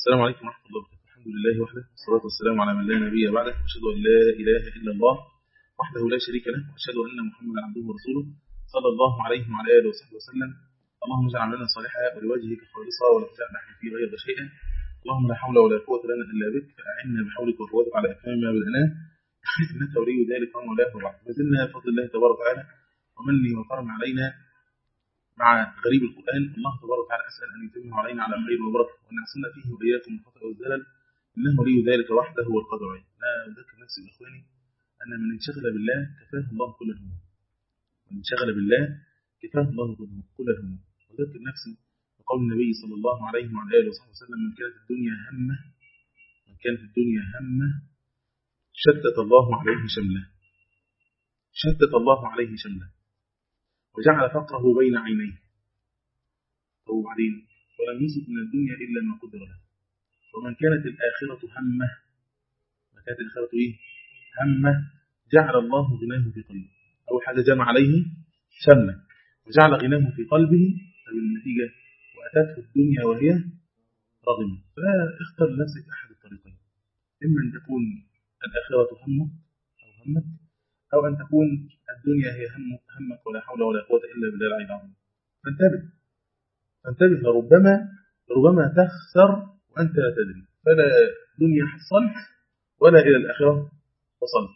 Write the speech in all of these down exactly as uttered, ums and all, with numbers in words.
السلام عليكم ورحمة الله وبركاته. الحمد لله وحده والصلاة والسلام على من لا نبي بعده، وأشهد أن لا إله إلا الله وحده لا شريك له، وأشهد أن محمدا عبده ورسوله صلى الله عليه وعلى آله وصحبه وسلم. اللهم اجعل عملنا صالحا ولوجهك خالصا ولا تجعل نحن فيه غير شيئا. اللهم لا حول ولا قوة لنا إلا بك، فأعنا بحولك وقوتك على إتمام ما بدأناه إنك ولي ذلك ومولاه. وبعد ما زلنا بفضل الله تبارك وتعالى ومنه وكرم علينا مع غريب القرآن. الله تبارك وتعالى أسأل أن يتمه علينا على خير وبركة، وأن يعصمنا فيه وإياكم من الخطأ والزلل، إنه ولي ذلك وحده هو القادر عليه. لا أذكر نفسي بإخواني أن من انشغل بالله كفاه الله كل الهموم، من انشغل بالله كفاه الله كل الهموم. وذكر نفسي بقول النبي صلى الله عليه وعلى آله وصحبه وسلم: من كانت الدنيا همه من كانت الدنيا همه شتت الله عليه شمله شتت الله عليه شمله وجعل فقره بين عينيه. وبعدين ولم يصب من الدنيا إلا ما قدر له. ومن كانت الآخرة همه ما كانت الآخرة إيه؟ همه جعل الله غناه في قلبه. أول حاجة جمع عليه شمله وجعل غناه في قلبه، فبالنتيجة وأتته الدنيا وهي رغمة. فاختر لنفسك أحد الطريقين: إما أن تكون الآخرة همك أو همك، أو أن تكون الدنيا هي همك همك ولا حول ولا قوة إلا بالله العلي العظيم. فانتبه فانتبه لربما ربما تخسر وأنت لا تدري. فلا دنيا حصلت ولا إلى الآخرة وصلت.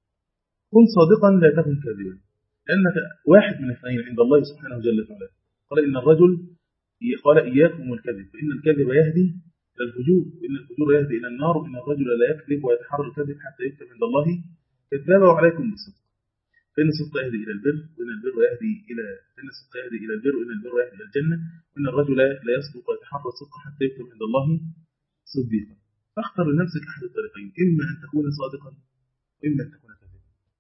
كن صادقا لا تكن كاذبا، لأنك واحد من اثنين عند الله سبحانه جل وعلا. قال إن الرجل قال إياكم والكذب فإن الكذب يهدي إلى الفجور، وإن الفجور يهدي إلى النار، وإن الرجل لا يكذب ويتحرى الكذب حتى يكتب عند الله كذابا. وعليكم بالصدق فإن الصدق يهدي إلى البر، وإن البر يهدي إلى فإن الصدق يهدي إلى البر، وإن البر يهدي إلى الجنة، وإن الرجل لا يصدق ويتحرى الصدق حتى يكتب عند الله صديقا. فاختر لنفسك أحد الطريقين: إما أن تكون صادقا وإما أن تكون كاذبا.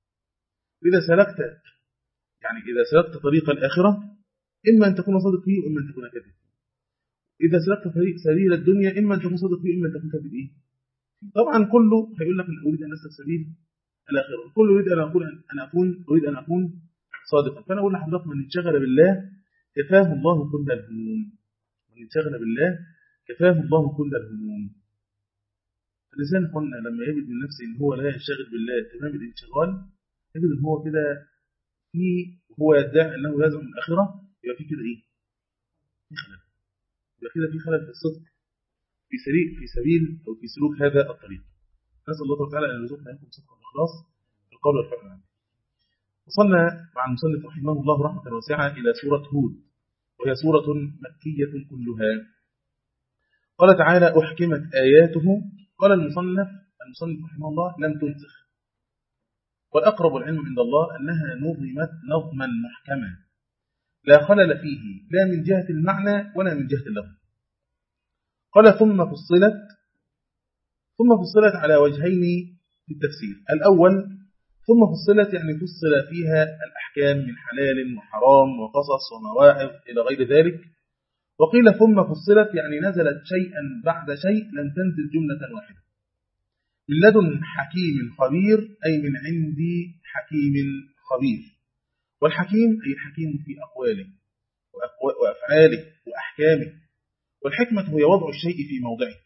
إذا سلكت يعني إذا سلكت طريق الآخرة إما أن تكون صادق فيه وإما أن تكون كاذب. إذا سلكت طريق سبيل الدنيا إما أن تكون صادق فيه وإما أن تكون كاذب. إيه؟ طبعا كله هيقول لك أن أريد أن أسلك سبيل الآخرة، كله يريد أن أكون أن أكون أريد أن أكون صادقا. فأنا أقول لحضرتك: من انشغل بالله كفاه الله كل الهموم. من انشغل بالله كفاه الله كل الهموم. الإنسان قلنا لما يجد من نفسه إن هو لا ينشغل بالله تمام الانشغال، يجد إن هو كده في هو يدعي أنه لازم من الآخرة، يبقى في كده إيه؟ في خلل. يبقى كده في خلل في الصدق في سبيل في سبيل أو في سلوك هذا الطريق. نسأل الله تعالى أن يرزقنا لكم صدق والإخلاص في القول والفعل عنه. وصلنا مع المصنف رحمه الله رحمة واسعة إلى سورة هود، وهي سورة مكية كلها. قال تعالى: أحكمت آياته. قال المصنف المصنف رحمه الله: لم تنسخ. والأقرب العلم عند الله أنها نظمت نظما محكما لا خلل فيه لا من جهة المعنى ولا من جهة اللفظ. قال: ثم فصلت ثم فصلت على وجهين في التفسير. الأول: ثم فصلت يعني فصل فيها الأحكام من حلال وحرام وقصص ومواعظ إلى غير ذلك. وقيل ثم فصلت يعني نزلت شيئا بعد شيء لم تنزل جملة واحدة من لدن حكيم خبير، أي من عندي حكيم خبير. والحكيم أي الحكيم في أقواله وأفعاله وأحكامه، والحكمة هي وضع الشيء في موضعه.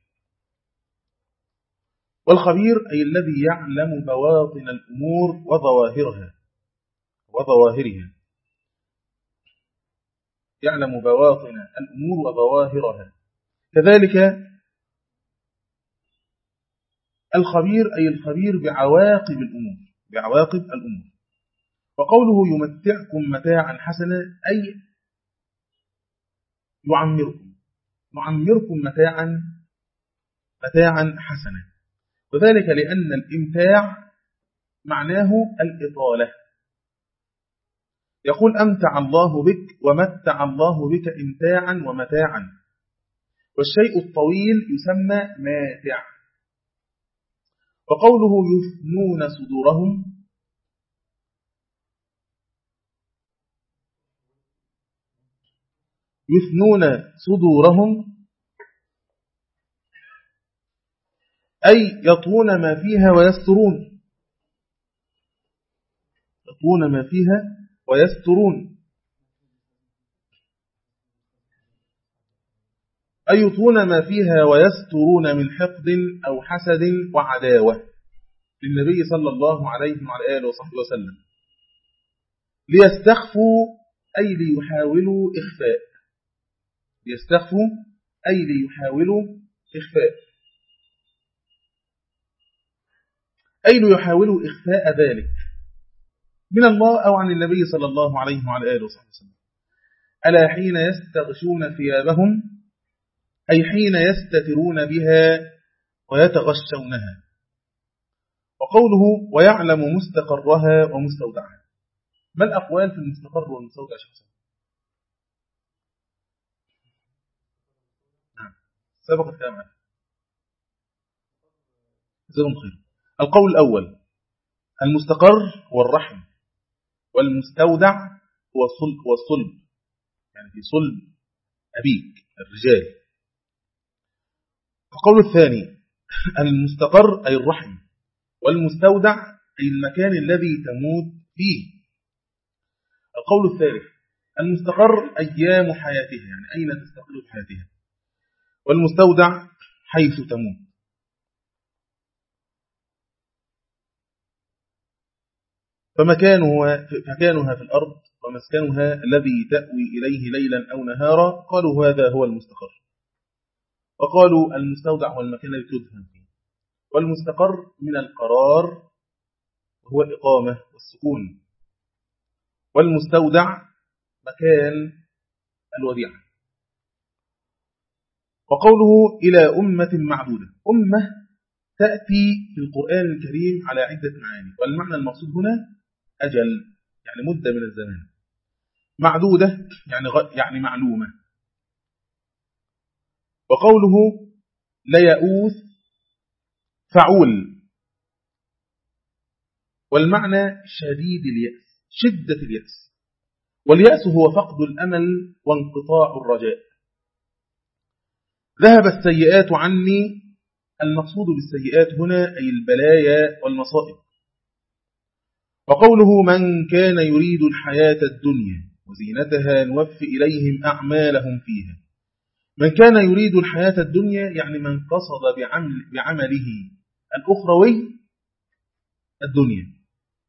والخبير أي الذي يعلم بواطن الأمور وظواهرها وظواهرها يعلم بواطن الأمور وظواهرها. كذلك الخبير أي الخبير بعواقب الأمور بعواقب الأمور. وقوله يمتعكم متاعا حسنا أي يعمركم يعمركم متاعا متاعا حسنا، وذلك لأن الإمتاع معناه الإطالة. يقول: أمتع الله بك ومتع الله بك إمتاعا ومتاعا. والشيء الطويل يسمى ماتع. وقوله يثنون صدورهم يثنون صدورهم أي يطوون ما فيها ويسترون يطوون ما فيها ويسترون. أي يطون ما فيها ويسترون من حقد أو حسد وعداوة للنبي صلى الله عليه وعلى آله وصحبه وسلم، ليستخفوا أي ليحاولوا إخفاء، ليستخفوا أي ليحاولوا إخفاء أي ليحاولوا إخفاء ذلك من الله أو عن النبي صلى الله عليه وعلى آله وصحبه وسلم. ألا حين يستغشون ثيابهم أي حين يستترون بها ويتغشونها. وقوله ويعلم مستقرها ومستودعها، ما الأقوال في المستقر والمستودع شخصا؟ نعم سبق الكلام عنه. جزاكم خير. القول الأول المستقر هو الرحم، والمستودع هو الصلب، والصلب يعني في صلب أبيك الرجال. القول الثاني المستقر أي الرحم، والمستودع أي المكان الذي تموت فيه. القول الثالث المستقر أيام حياتها يعني أين تستقر حياتها، والمستودع حيث تموت. فمكانها, فمكانها في الأرض ومسكنها الذي تأوي إليه ليلا أو نهارا، قالوا هذا هو المستقر. وقالوا المستودع هو المكان الذي تدفن فيه. والمستقر من القرار وهو الإقامة والسكون، والمستودع مكان الوديعة. وقوله إلى أمة معدودة، أمة تأتي في القرآن الكريم على عدة معاني، والمعنى المقصود هنا أجل يعني مدة من الزمان، معدودة يعني, غ... يعني معلومة. وقوله ليئوس فعول، والمعنى شديد اليأس، شدة اليأس. واليأس هو فقد الأمل وانقطاع الرجاء. ذهب السيئات عني، المقصود بالسيئات هنا أي البلايا والمصائب. وقوله من كان يريد الحياة الدنيا وزينتها نوفي إليهم أعمالهم فيها، من كان يريد الحياة الدنيا يعني من قصد بعمل بعمله الأخروي الدنيا،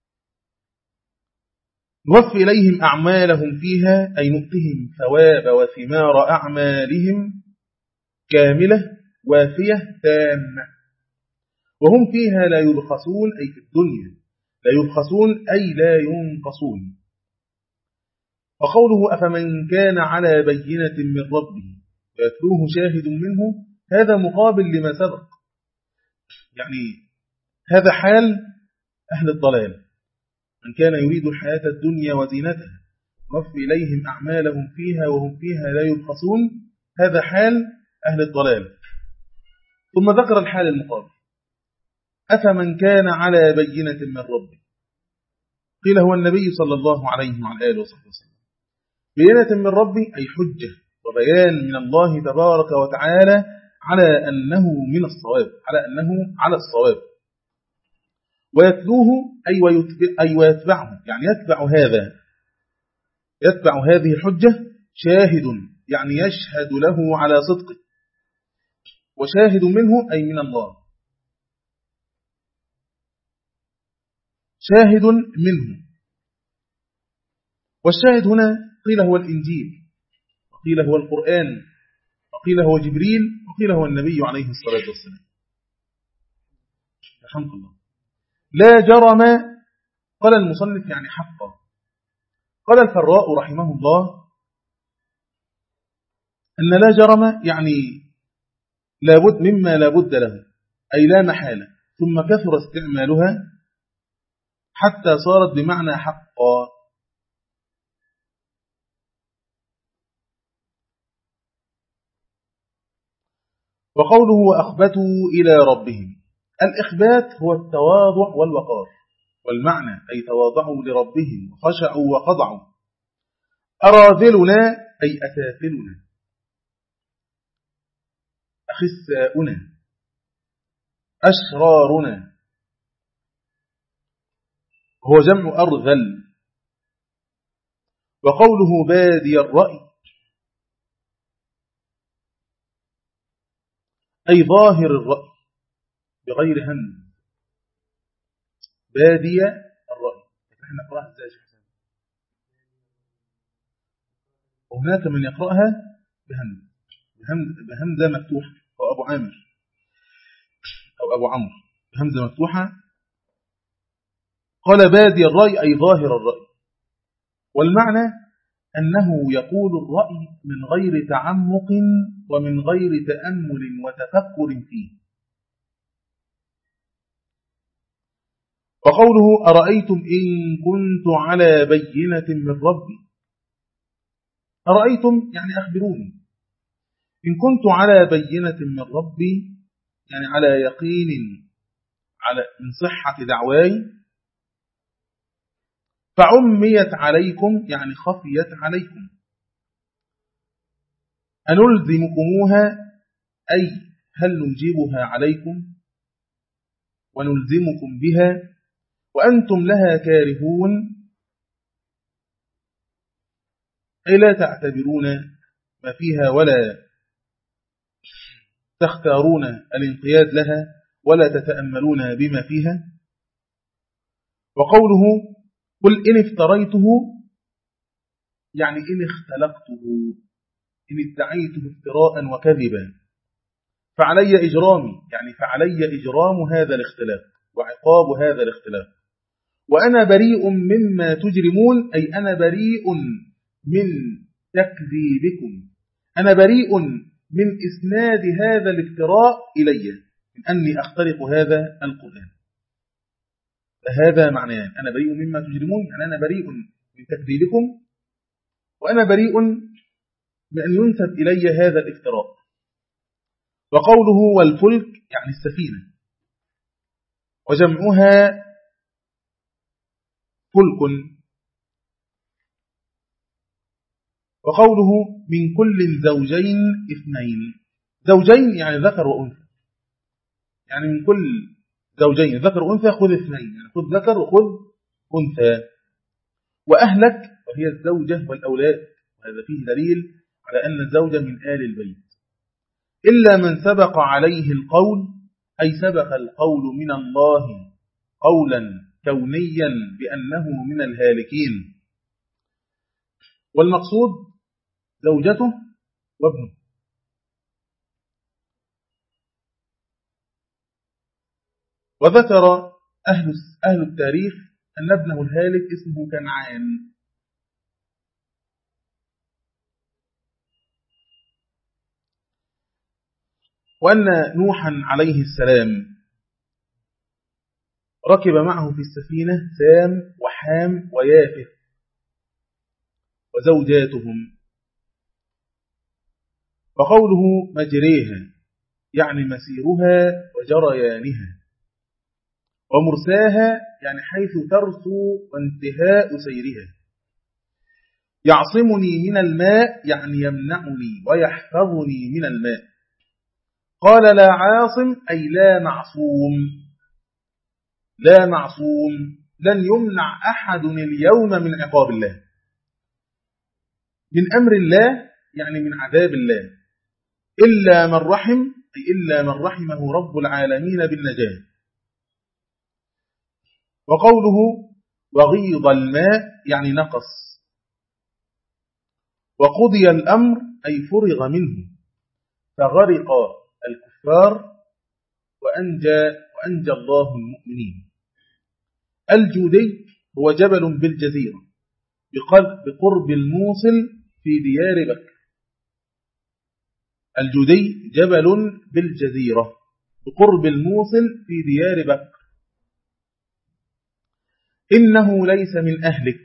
نوفي إليهم أعمالهم فيها أي نؤتهم ثواب وثمار أعمالهم كاملة وافية تامة، وهم فيها لا يبخسون أي في الدنيا لا يبخسون أي لا ينقصون. وقوله أفمن كان على بينة من ربه ويتلوه شاهد منه، هذا مقابل لما سبق، يعني هذا حال أهل الضلال، من كان يريد الحياة الدنيا وزينتها نوفي إليهم أعمالهم فيها وهم فيها لا يبخسون، هذا حال أهل الضلال. ثم ذكر الحال المقابل أفمن كان على بينة من ربه، قيل هو النبي صلى الله عليه وعلى آله وصحبه وسلم. بينة من ربه أي حجة وبيان من الله تبارك وتعالى على أنه من الصواب، على أنه على الصواب. ويتلوه أي, ويتبع أي ويتبعه يعني يتبع هذا، يتبع هذه الحجة شاهد يعني يشهد له على صدقه، وشاهد منه أي من الله، شاهد منه. والشاهد هنا قيل هو الإنجيل، وقيل هو القرآن، وقيل هو جبريل، وقيل هو النبي عليه الصلاة والسلام. الحمد لله. لا جرم، قال المصنف يعني حقا. قال الفراء رحمه الله أن لا جرم يعني لابد مما لابد له، أي لا محالة، ثم كثر استعمالها حتى صارت بمعنى حقا. وقوله وأخبتوا إلى ربهم، الإخبات هو التواضع والوقار، والمعنى أي تواضعوا لربهم وخشعوا وخضعوا. أراذلنا أي أسافلنا، أخساؤنا، أشرارنا، هو جمع أرذل. وقوله بادي الرأي أي ظاهر الرأي بغير هم، بادي الرأي. احنا نقرأها ازاي يا شيخ حسين؟ وهناك من يقرأها بهم بهمزة مفتوحة، أو أبو عامر أو أبو عمرو بهمزة مفتوحة. قال بادي الرأي أي ظاهر الرأي، والمعنى أنه يقول الرأي من غير تعمق ومن غير تأمل وتفكر فيه. وقوله أرأيتم إن كنت على بينة من ربي، أرأيتم يعني أخبروني، إن كنت على بينة من ربي يعني على يقين على من صحة دعواي، فعميت عليكم يعني خفيت عليكم، أنلزمكموها أي هل نجيبها عليكم ونلزمكم بها وأنتم لها كارهون، أي لا تعتبرون ما فيها ولا تختارون الانقياد لها ولا تتأملون بما فيها. وقوله قل إن افتريته يعني إن اختلقته، إن ادعيته افتراء وكذبا، فعلي إجرامي يعني فعلي إجرام هذا الاختلاق وعقاب هذا الاختلاق، وأنا بريء مما تجرمون أي أنا بريء من تكذيبكم، أنا بريء من إسناد هذا الافتراء إلي، من أني أخترق هذا القرآن. هذا معناه أنا بريء مما تجرمون يعني أنا بريء من تكذيبكم، وأنا بريء من أن ينسب إلي هذا الافتراء. وقوله والفلك يعني السفينة، وجمعها فلك. وقوله من كل زوجين اثنين، زوجين يعني ذكر وأنثى، يعني من كل زوجين ذكر وأنثى خذ اثنين، يعني خذ ذكر وخذ أنثى. وأهلك وهي الزوجة والأولاد، وهذا فيه دليل على أن الزوجة من آل البيت، إلا من سبق عليه القول أي سبق القول من الله قولا كونيا بأنه من الهالكين، والمقصود زوجته وابنه. وذكر أهل أهل التاريخ أن ابنه الهالك اسمه كنعان. وأن نوحا عليه السلام ركب معه في السفينة سام وحام ويافث وزوجاتهم. وقوله مجريها يعني مسيرها وجريانها، ومرساها يعني حيث ترسو وانتهاء سيرها، يعصمني من الماء يعني يمنعني ويحفظني من الماء. قال لا عاصم أي لا معصوم، لا معصوم لن يمنع أحد اليوم من عقاب الله، من أمر الله يعني من عذاب الله، إلا من رحم أي إلا من رحمه رب العالمين بالنجاة. وقوله وغيض الماء يعني نقص. وقضي الأمر أي فرغ منه، فغرق الكفار وأنجى, وأنجى الله المؤمنين. الجودي هو جبل بالجزيرة بقرب الموصل في ديار بكر. الجودي جبل بالجزيرة بقرب الموصل في ديار بكر. إنه ليس من أهلك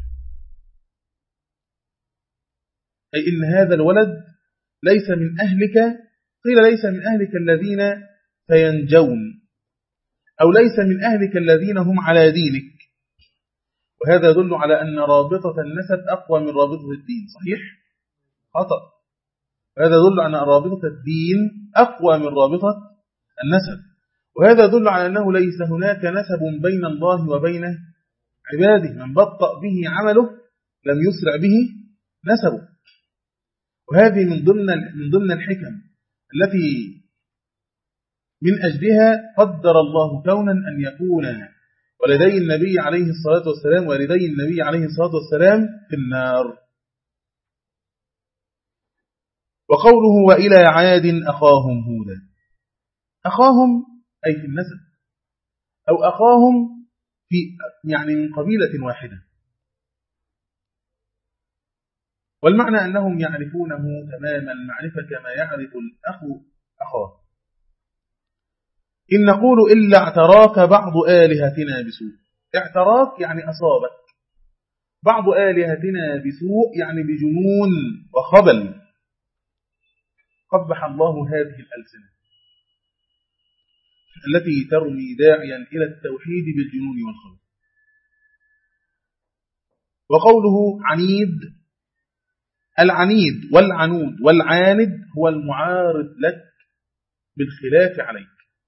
أي إن هذا الولد ليس من أهلك، قيل ليس من أهلك الذين سينجون، أو ليس من أهلك الذين هم على دينك. وهذا يدل على أن رابطة النسب أقوى من رابطة الدين. صحيح؟ خطأ. وهذا يدل على أن رابطة الدين أقوى من رابطة النسب. وهذا يدل على أنه ليس هناك نسب بين الله وبين عباده، من بطأ به عمله لم يسرع به نسبه. وهذه من ضمن من ضمن الحكم التي من أجلها قدر الله كونا أن يكون ولدي النبي عليه الصلاة والسلام ولدي النبي عليه الصلاة والسلام في النار. وقوله وإلى عاد أخاهم هودا، أخاهم أي في النسب، أو أخاهم في يعني من قبيلة واحدة، والمعنى أنهم يعرفونه تمام المعرفة كما يعرف الأخ أخاه. إن نقول إلا اعتراك بعض آلهتنا بسوء، اعتراك يعني أصابك، بعض آلهتنا بسوء يعني بجنون وخبل، قبح الله هذه الألسنة التي ترمي داعيا إلى التوحيد بالجنون والخبل. وقوله عنيد، العنيد والعنود والعاند هو المعارض لك بالخلاف عليك.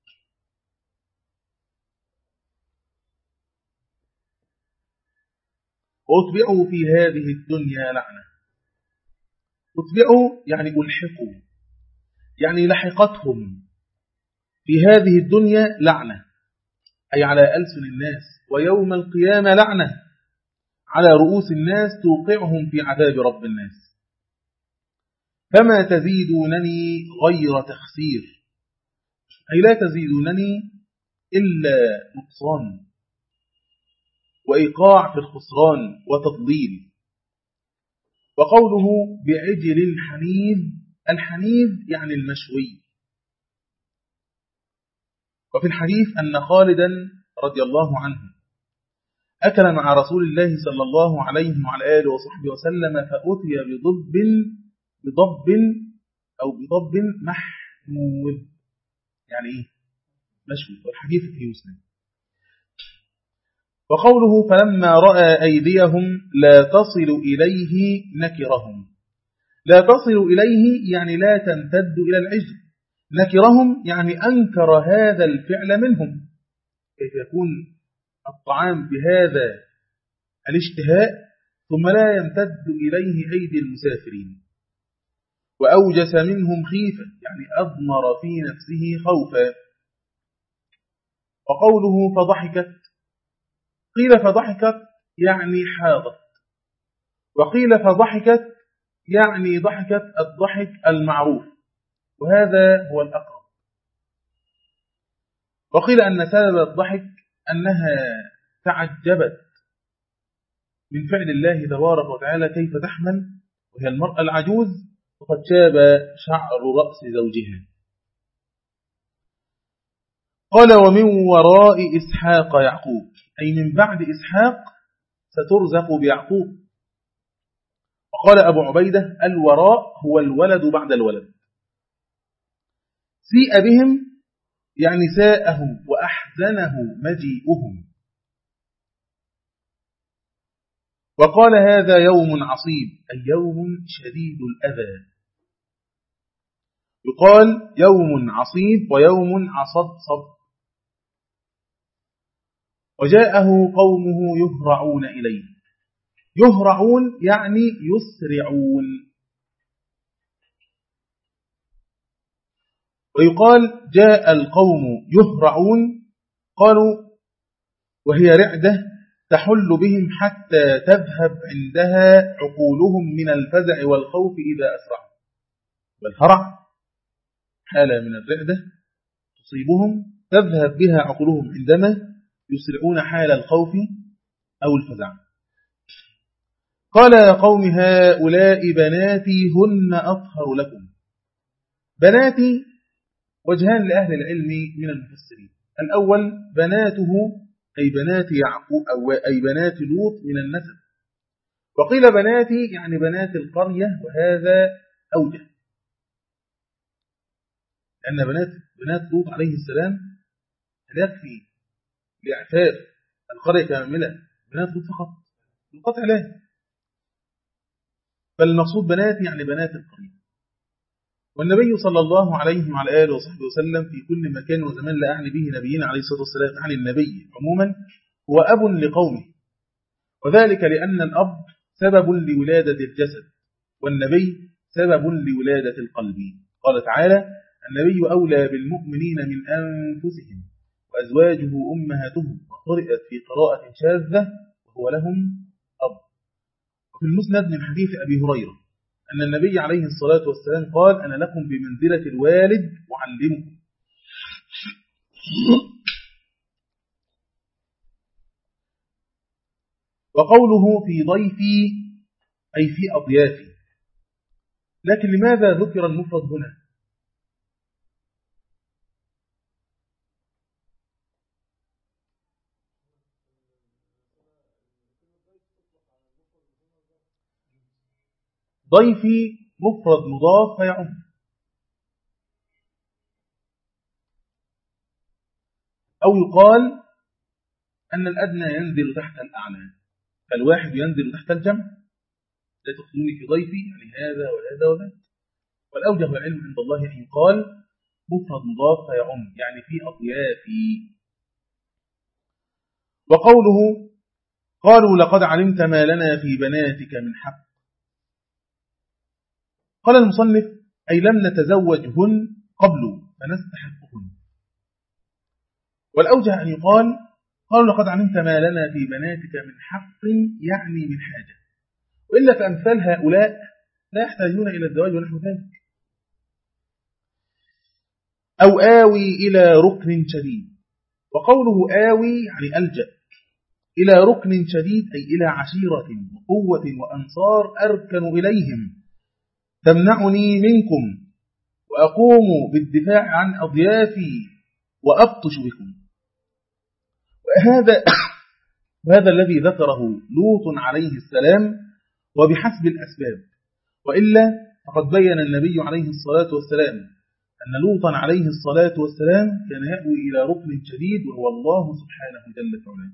وأتبعوا في هذه الدنيا لعنة، أتبعوا يعني ألحقوا، يعني لحقتهم في هذه الدنيا لعنة، أي على ألسن الناس، ويوم القيامة لعنة على رؤوس الناس توقعهم في عذاب رب الناس. فما تزيدونني غير تخسير، أي لا تزيدونني إلا نقصان وإيقاع في الخسران وتضليل. وقوله بعجل حنيذ، الحنيذ يعني المشوي. وفي الحديث أن خالدا رضي الله عنه أكل مع رسول الله صلى الله عليه وعلى آله وصحبه وسلم، فأتي بضب بضب أو بضب محنوذ، يعني إيه؟ مشوي، والحديث في مسلم. وقوله فلما رأى أيديهم لا تصل إليه نكرهم، لا تصل إليه يعني لا تمتد إلى العجل، نكرهم يعني أنكر هذا الفعل منهم، كيف يكون الطعام بهذا الاشتهاء ثم لا يمتد إليه أيدي المسافرين. وأوجس منهم خيفة يعني أضمر في نفسه خوفا. وقوله فضحكت، قيل فضحكت يعني حاضت، وقيل فضحكت يعني ضحكت الضحك المعروف، وهذا هو الأقرب. وقيل أن سبب الضحك أنها تعجبت من فعل الله تبارك وتعالى كيف تحمل وهي المرأة العجوز وقد شاب شعر رأس زوجها. قال ومن وراء إسحاق يعقوب، أي من بعد إسحاق سترزق بيعقوب. وقال أبو عبيدة الوراء هو الولد بعد الولد. سيء بهم يعني ساءهم وأحزنه مجيئهم. وقال هذا يوم عصيب أي يوم شديد الأذى. يقال يوم عصيب ويوم عصبصب. وجاءه قومه يهرعون إليه، يهرعون يعني يسرعون. ويقال جاء القوم يهرعون، قالوا وهي رعدة تحل بهم حتى تذهب عندها عقولهم من الفزع والخوف إذا أسرعوا. والهرع حالة من الرعدة تصيبهم تذهب بها عقولهم عندما يسرعون حال الخوف أو الفزع. قال يا قوم هؤلاء بناتي هن أطهر لكم. بناتي وجهان لأهل العلم من المفسرين. الأول بناته أي بنات يعقوب أو أي بنات لوط من النسب، وقيل بناتي يعني بنات القرية، وهذا أوجه لأن بنات بنات لوط عليه السلام لا يكفي لإعفاف القرية كاملة بنات لوط فقط القطع لا، فالمقصود بنات يعني بنات القرية. والنبي صلى الله عليه وعلى آله وصحبه وسلم في كل مكان وزمان لا أعني به نبينا عليه الصلاة والسلام، يعني النبي عموما هو أب لقومه، وذلك لأن الأب سبب لولادة الجسد والنبي سبب لولادة القلب. قال تعالى النبي أولى بالمؤمنين من أنفسهم وأزواجه أمهاتهم، وقرئت في قراءة شاذة وهو لهم أب. وفي المسند من حديث أبي هريرة أن النبي عليه الصلاة والسلام قال: أنا لكم بمنزلة الوالد أعلمكم. وقوله في ضيفي أي في أضيافي، لكن لماذا ذكر المفرد هنا؟ ضيفي مفرد مضاف فيعم، أو يقال أن الأدنى ينزل تحت الأعلى، فالواحد ينزل تحت الجمع. لا تخلوني في ضيفي يعني هذا وهذا وذاك. والأوجه العلم عند الله أن يقال مفرد مضاف فيعم يعني في أضيافي. وقوله قالوا لقد علمت ما لنا في بناتك من حق، قال المصنف أي لم نتزوجهن قبل فنستحقهن. والأوجه أن يقال قالوا لقد علمت ما لنا في بناتك من حق يعني من حاجة، وإلا فأمثال هؤلاء لا يحتاجون إلى الزواج ونحو ذلك. أو آوي إلى ركن شديد، وقوله آوي يعني ألجأ إلى ركن شديد أي إلى عشيرة وقوة وأنصار أركن إليهم تمنعني منكم وأقوم بالدفاع عن أضيافي وأبطش بكم. وهذا وهذا الذي ذكره لوط عليه السلام وبحسب الأسباب، وإلا فقد بين النبي عليه الصلاة والسلام أن لوطا عليه الصلاة والسلام كان يأوي إلى ركن شديد وهو الله سبحانه جل وعلا.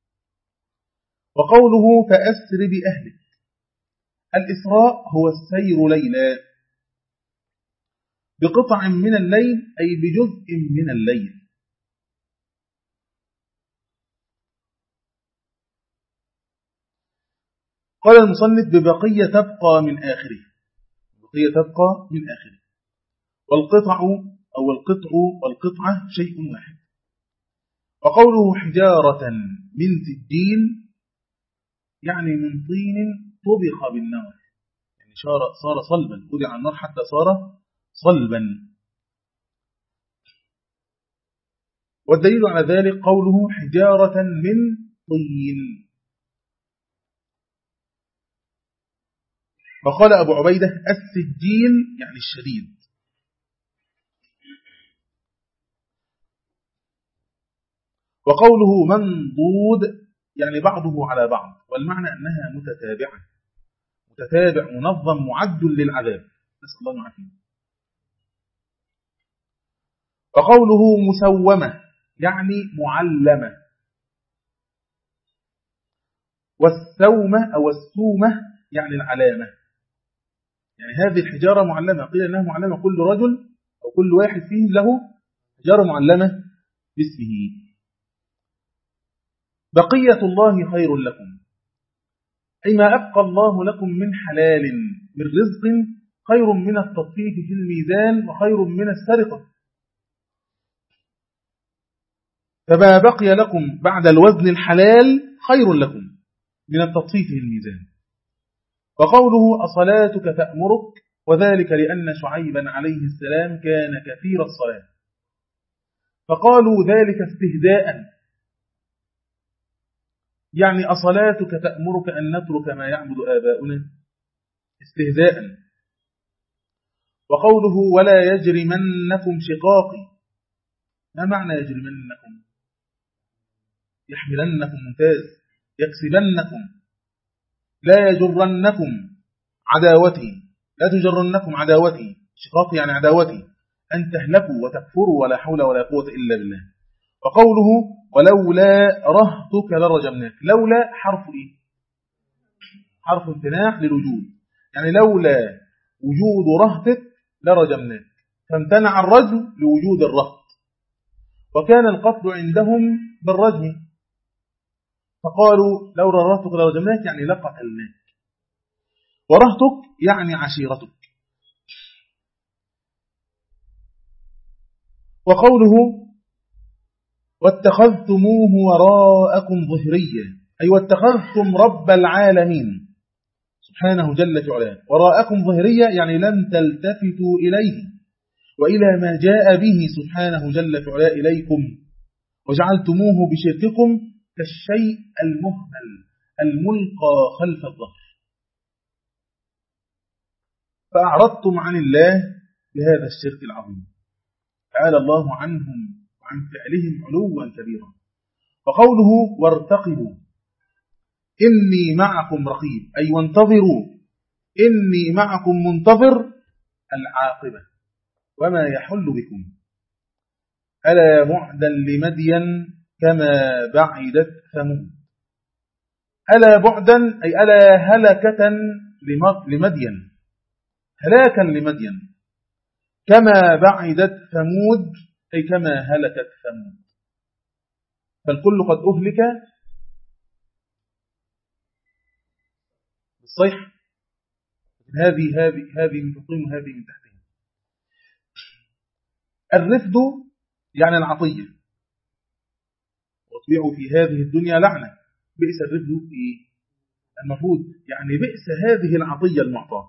وقوله فأسر بأهلك، الإسراء هو السير ليلا بقطع من الليل أي بجزء من الليل. قال المصنف ببقية تبقى من آخره، بقية تبقى من آخره. والقطع أو القطع والقطعة شيء واحد. وقوله حجارة من سجيل يعني من طين طبخ بالنار، يعني صار صلبا، وضع النار حتى صار صلبا. والدليل على ذلك قوله حجارة من طين. فقال أبو عبيدة السجيل يعني الشديد. وقوله منضود يعني بعضه على بعض، والمعنى أنها متتابعة، متتابع منظم معد للعذاب، نسأل الله العافية. وقوله مسومة يعني معلمة. والسومة أو السومة يعني العلامة، يعني هذه الحجارة معلمة، قيل أنها معلمة، كل رجل أو كل واحد فيهم له حجارة معلمة باسمه. بقية الله خير لكم أي ما أبقى الله لكم من حلال من رزق خير من التطفيف في الميزان وخير من السرقة. فما بقي لكم بعد الوزن الحلال خير لكم من التطفيف في الميزان. وقوله أصلاتك تأمرك، وذلك لأن شعيبا عليه السلام كان كثير الصلاة، فقالوا ذلك استهزاء، يعني أصلاتك تأمرك أن نترك ما يعبد آباؤنا استهزاء. وقوله ولا يجرمنكم شقاقي، ما معنى يجرمنكم؟ يحملنكم، ممتاز. يكسبنكم، لا يجرنكم عداوتي، لا تجرنكم عداوتي، شقاقي يعني عداوتي، أن تهلكوا وتكفروا ولا حول ولا قوة إلا بالله. وقوله ولولا رهتك لرجمناك، لولا حرف إيه؟ حرف امتناع للوجود، يعني لولا وجود رهتك لرجمناك، فامتنع الرجم لوجود الرهت، وكان القتل عندهم بالرجم، فقالوا لولا رهتك لرجمناك يعني لقتلناك. ورهتك يعني عشيرتك. وقوله واتخذتموه وراءكم ظهريا، أي واتخذتم رب العالمين سبحانه جل في علاه وراءكم ظهريا، يعني لم تلتفتوا إليه وإلى ما جاء به سبحانه جل في علاه إليكم، وجعلتموه بشرككم كالشيء المهمل الملقى خلف الظهر، فأعرضتم عن الله بهذا الشرك العظيم، تعالى الله عنهم وعن فعلهم علوا كبيرا. وقوله وارتقبوا إني معكم رقيب، أي وانتظروا إني معكم منتظر العاقبة وما يحل بكم. ألا بعدا لمدين كما بعدت ثمود، ألا بعدا أي ألا هلكة لمدين، هلاكا لمدين، كما بعدت ثمود أي كما هلكت ثمود، فالكل قد أهلك بالصيح، هذه هذه هذه من فوقهم وهذه من تحتهم. الرفد يعني العطية، وطبيعوا في هذه الدنيا لعنة، بئس الرفد إيه؟ المفروض يعني بئس هذه العطية المعطاة،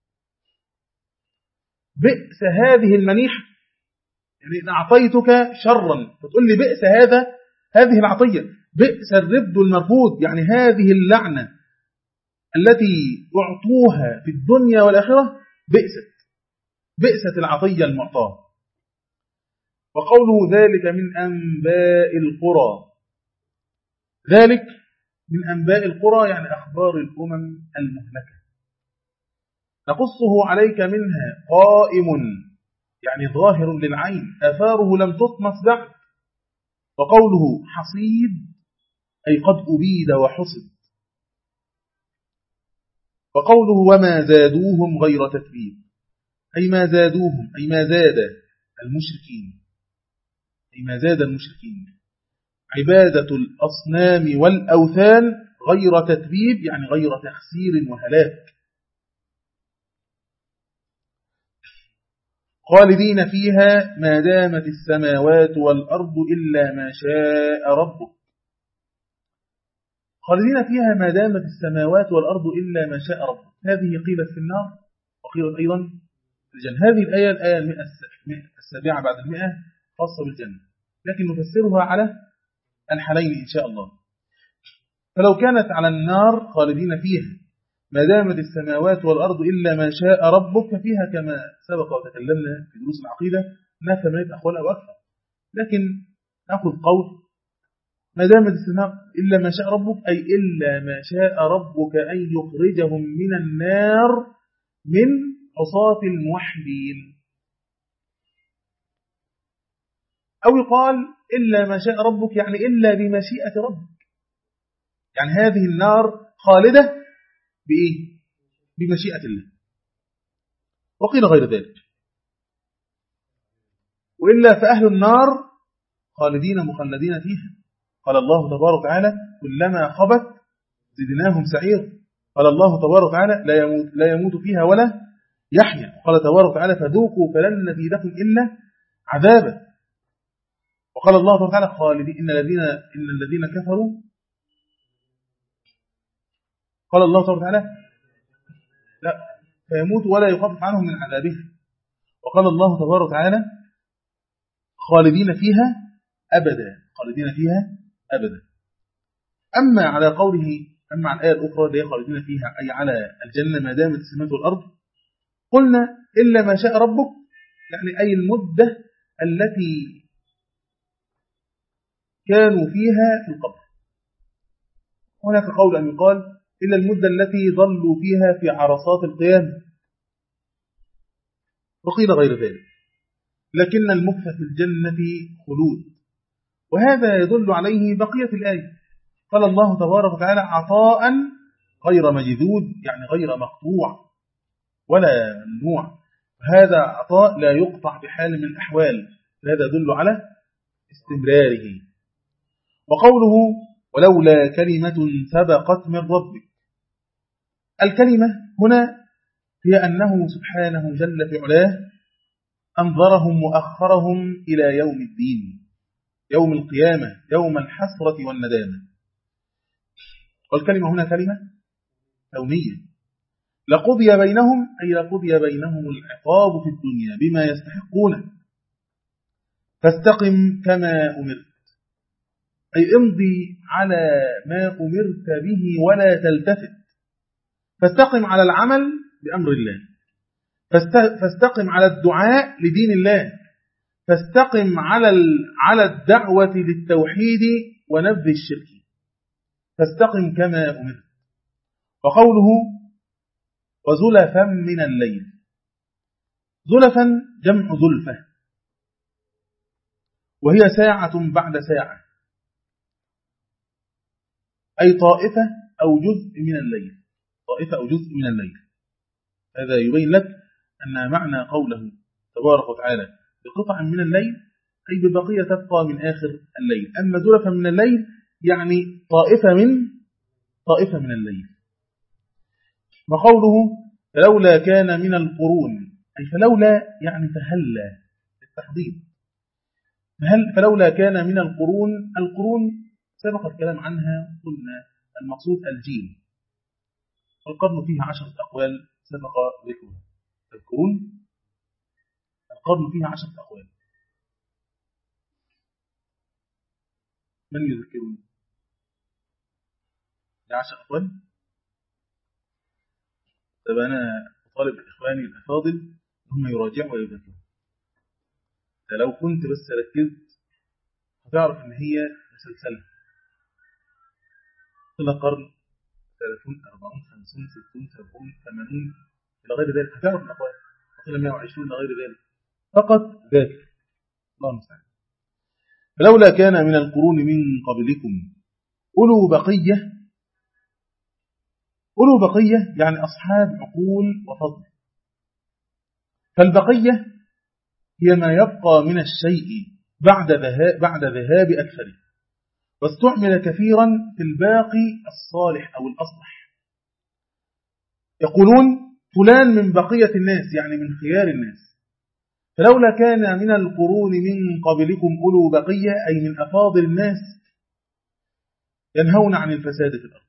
بئس هذه المنيحة، يعني إن أعطيتك شرا فتقول لي بئس هذا هذه العطية، بئس الرفد المرفوض، يعني هذه اللعنة التي أعطوها في الدنيا والآخرة بئست بئست العطية المعطاة. وقوله ذلك من أنباء القرى، ذلك من أنباء القرى يعني أخبار الأمم المهلكة، نقصه عليك منها قائم يعني ظاهر للعين، آثاره لم تطمس بعد. وقوله حصيد أي قد أبيد وحصد. وقوله وما زادوهم غير تتبيب، أي ما زادوهم أي ما زاد المشركين، أي ما زاد المشركين عبادة الأصنام والأوثان غير تتبيب، يعني غير تخسير وهلاك. خالدين فيها ما دامت السماوات والأرض إلا ما شاء ربك، خالدين فيها ما دامت السماوات والأرض إلا ما شاء ربك، هذه قيلت في النار وقيلت أيضا في الجنة. هذه الآية الآية السابعة بعد المئة خاصة بالجنة، لكن نفسرها على الحالين إن شاء الله. فلو كانت على النار خالدين فيها ما دامت السماوات والأرض إلا ما شاء ربك، فيها كما سبق وتكلمنا في دروس العقيدة أنها ثمانية أقوال أو أكثر، لكن نأخذ قول ما دامت السماء إلا ما شاء ربك، أي إلا ما شاء ربك أن يخرجهم من النار من عصاة الموحدين، أو يقال إلا ما شاء ربك يعني إلا بمشيئة ربك، يعني هذه النار خالدة بإيه؟ بمشيئة الله. وقيل غير ذلك، وإلا فأهل النار خالدين مخلدين فيها، قال الله تبارك وتعالى كلما خبت زدناهم سعير، قال الله تبارك وتعالى لا يموت, لا يموت فيها ولا يحيا، قال تبارك وتعالى فذوقوا فلن نزيدكم إلا عذابا، وقال الله تبارك وتعالى خالدين إن الذين إن الذين كفروا، قال الله تبارك وتعالى لا فيموت ولا يخفف عنهم من عذابه، وقال الله تبارك وتعالى خالدين فيها أبدا، خالدين فيها أبدا. أما على قوله أما على الآية الأخرى اللي هي خالدين فيها أي على الجنة ما دامت السماوات والأرض، قلنا إلا ما شاء ربك يعني أي المدة التي كانوا فيها في القبر. هناك قول أن يقال إلا المدة التي ظلوا فيها في عرصات القيامة، وقيل غير ذلك، لكن المكث في الجنة خلود، وهذا يدل عليه بقية الآية. قال الله تبارك وتعالى عطاء غير مجذوذ يعني غير مقطوع ولا ممنوع، هذا عطاء لا يقطع بحال من الأحوال، هذا يدل على استمراره. وقوله ولولا كلمة سبقت من ربك، الكلمة هنا هي أنه سبحانه جل في علاه أنظرهم وأخرهم إلى يوم الدين، يوم القيامة، يوم الحسرة والندامة. والكلمة هنا كلمة كونية، لقضي بينهم أي لقضي بينهم العقاب في الدنيا بما يستحقونه، فاستقم كما أمرت، أي امضي على ما أمرت به ولا تلتفت، فاستقم على العمل بأمر الله، فاستقم على الدعاء لدين الله، فاستقم على على الدعوة للتوحيد ونبذ الشرك، فاستقم كما أمرت. وقوله وزلفا من الليل، زلفا جمع زلفة، وهي ساعة بعد ساعة، أي طائفة أو جزء من الليل، طائفة أو جزء من الليل. هذا يبين لك أن معنى قوله تبارك وتعالى بقطع من الليل أي ببقية تبقى من آخر الليل. أما زلفا من الليل يعني طائفة من طائفة من الليل. وقوله فلولا كان من القرون، أي فلولا يعني فهلا التحضير، فلولا كان من القرون. القرون سبق الكلام عنها، قلنا المقصود الجيل، والقرن فيها عشرة أقوال سبق ذكرها. القرون القرن فيها عشرة أقوال، من يذكرون عشر أقوال؟ طب أنا أطالب إخواني الأفاضل هم يراجعوا ويذكروا. لو كنت بس ركزت هتعرف إن هي مسلسلة، كل قرن ثلاثون أربعون خمسون ستون سبعون ثمانون إلى غير ذلك، هتعرف الأقوال، وقيل مئة وعشرين إلى غير ذلك، فقط ذاكر. الله المستعان. فلولا كان من القرون من قبلكم أولو بقية، أولو بقية يعني أصحاب عقول وفضل. فالبقية هي ما يبقى من الشيء بعد ذهاب, بعد ذهاب أكثره، واستعمل كثيرا في الباقي الصالح أو الأصلح. يقولون فلان من بقية الناس يعني من خيار الناس. فلولا كان من القرون من قبلكم أولو بقية أي من أفاضل الناس ينهون عن الفساد في الأرض.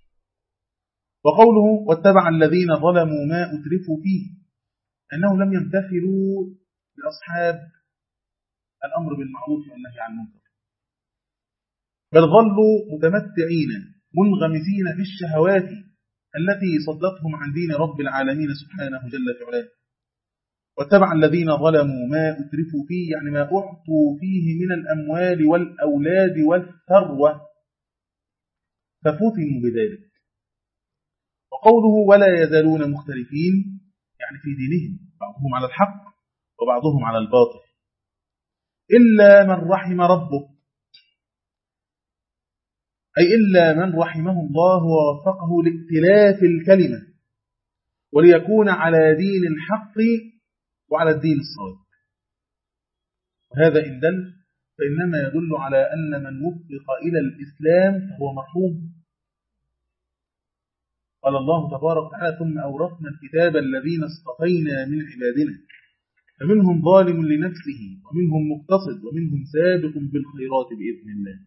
وقوله واتبع الذين ظلموا ما أترفوا فيه، أنهم لم يمتثلوا لأصحاب الأمر بالمعروف والنهي عن المنكر، بل ظلوا متمتعين منغمسين في الشهوات التي صدتهم عن دين رب العالمين سبحانه جل في علاه. واتبع الذين ظلموا ما أترفوا فيه يعني ما أعطوا فيه من الأموال والأولاد والثروة ففتنوا بذلك. وقوله ولا يزالون مختلفين يعني في دينهم، بعضهم على الحق وبعضهم على الباطل، إلا من رحم ربه، أي إلا من رحمه الله ووفقه لائتلاف الكلمة وليكون على دين الحق وعلى الدين الصادق. وهذا إن دل فإنما يدل على أن من وفق إلى الإسلام فهو مرحوم. قال الله تبارك وتعالى ثم أورثنا الكتاب الذين اصطفينا من عبادنا فمنهم ظالم لنفسه ومنهم مقتصد ومنهم سابق بالخيرات بإذن الله.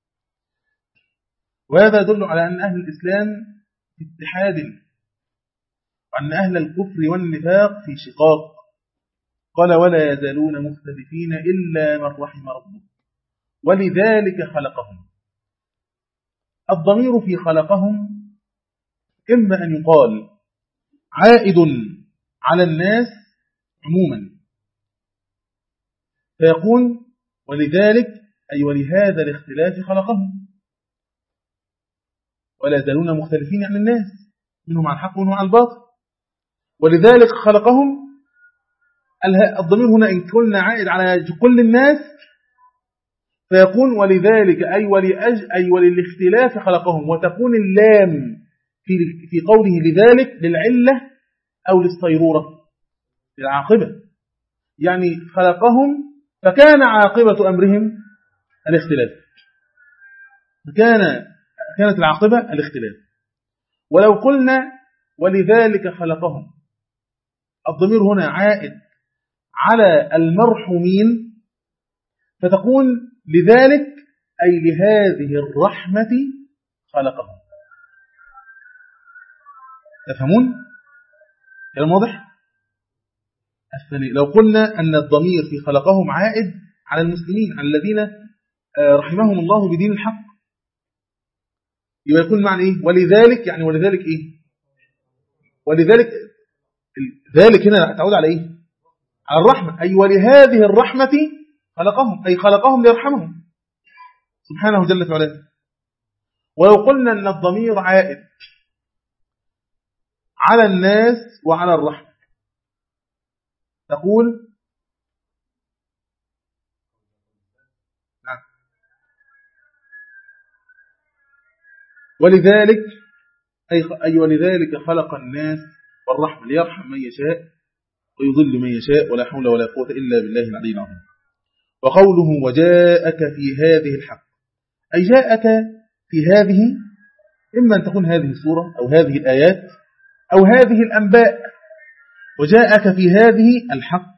وهذا يدل على أن أهل الإسلام في اتحاد، وأن أهل الكفر والنفاق في شقاق. قال ولا يزالون مختلفين إلا من رحم ربك ولذلك خلقهم. الضمير في خلقهم إما أن يقال عائد على الناس عموما، فيكون ولذلك أي ولهذا الاختلاف خلقهم. ولا يزالون مختلفين عن الناس، منهم على الحق ومنهم على الباطل، ولذلك خلقهم. الضمير هنا إن كنا عائد على كل الناس فيكون ولذلك أي ولأج أي وللاختلاف خلقهم، وتكون اللام في في قوله لذلك للعلة أو للصيرورة للعاقبة، يعني خلقهم فكان عاقبة أمرهم الاختلاف، فكان كانت العاقبة الاختلاف. ولو قلنا ولذلك خلقهم، الضمير هنا عائد على المرحومين فتقول لذلك أي لهذه الرحمة خلقهم. تفهمون؟ كلام واضح؟ الثاني لو قلنا أن الضمير في خلقهم عائد على المسلمين على الذين رحمهم الله بدين الحق، يبقى يكون معنى إيه؟ ولذلك يعني ولذلك إيه؟ ولذلك ذلك هنا تعود على إيه؟ على الرحمة، أي ولهذه الرحمة خلقهم، أي خلقهم ليرحمهم سبحانه جل وعلا. ولو قلنا أن الضمير عائد على الناس وعلى الرحمة تقول نعم ولذلك أي, أي ولذلك خلق الناس والرحمة ليرحم من يشاء ويضل من يشاء ولا حول ولا قوة إلا بالله العلي العظيم. وقوله وجاءك في هذه الحق أي جاءك في هذه، إما أن تكون هذه السورة أو هذه الآيات أو هذه الأنباء، وجاءك في هذه الحق.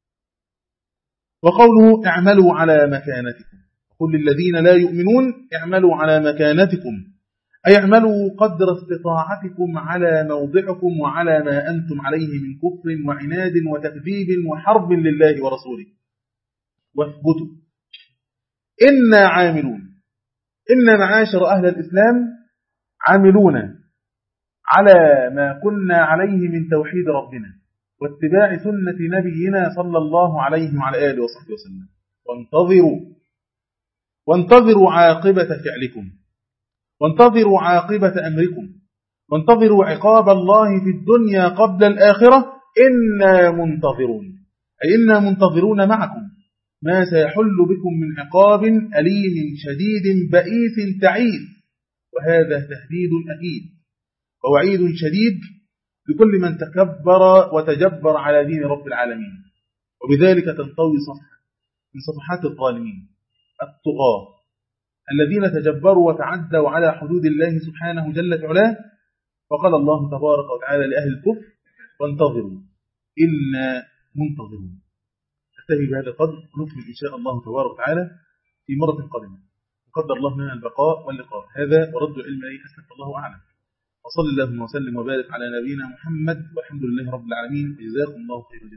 وقوله اعملوا على مكانتكم قل للذين لا يؤمنون اعملوا على مكانتكم أي اعملوا قدر استطاعتكم على موضعكم وعلى ما أنتم عليه من كفر وعناد وتكذيب وحرب لله ورسوله واثبتوا إنا عاملون. إنا معاشر أهل الإسلام عاملون على ما كنا عليه من توحيد ربنا واتباع سنة نبينا صلى الله عليه وعلى آله وصحبه وسلم. وانتظروا وانتظروا عاقبة فعلكم وانتظروا عاقبة أمركم وانتظروا عقاب الله في الدنيا قبل الآخرة. إنا منتظرون أي إنا منتظرون معكم ما سيحل بكم من عقاب أليم شديد بئيس تعيس، وهذا تهديد أكيد ووعيد شديد لكل من تكبر وتجبر على دين رب العالمين، وبذلك تنطوي صفحة من صفحات الظالمين الطغاة الذين تجبروا وتعدوا على حدود الله سبحانه جل وعلا. وقال الله تبارك وتعالى لأهل الكفر وانتظروا إنا منتظرون. نكتفي بهذا القدر ونكمل إن شاء الله تبارك وتعالى في مرة قادمة. قدر الله لنا البقاء واللقاء. هذا ورد العلم إليه أسلم الله أعلم. وصلى الله وسلم وبارك على نبينا محمد والحمد لله رب العالمين. وجزاكم الله خيرا.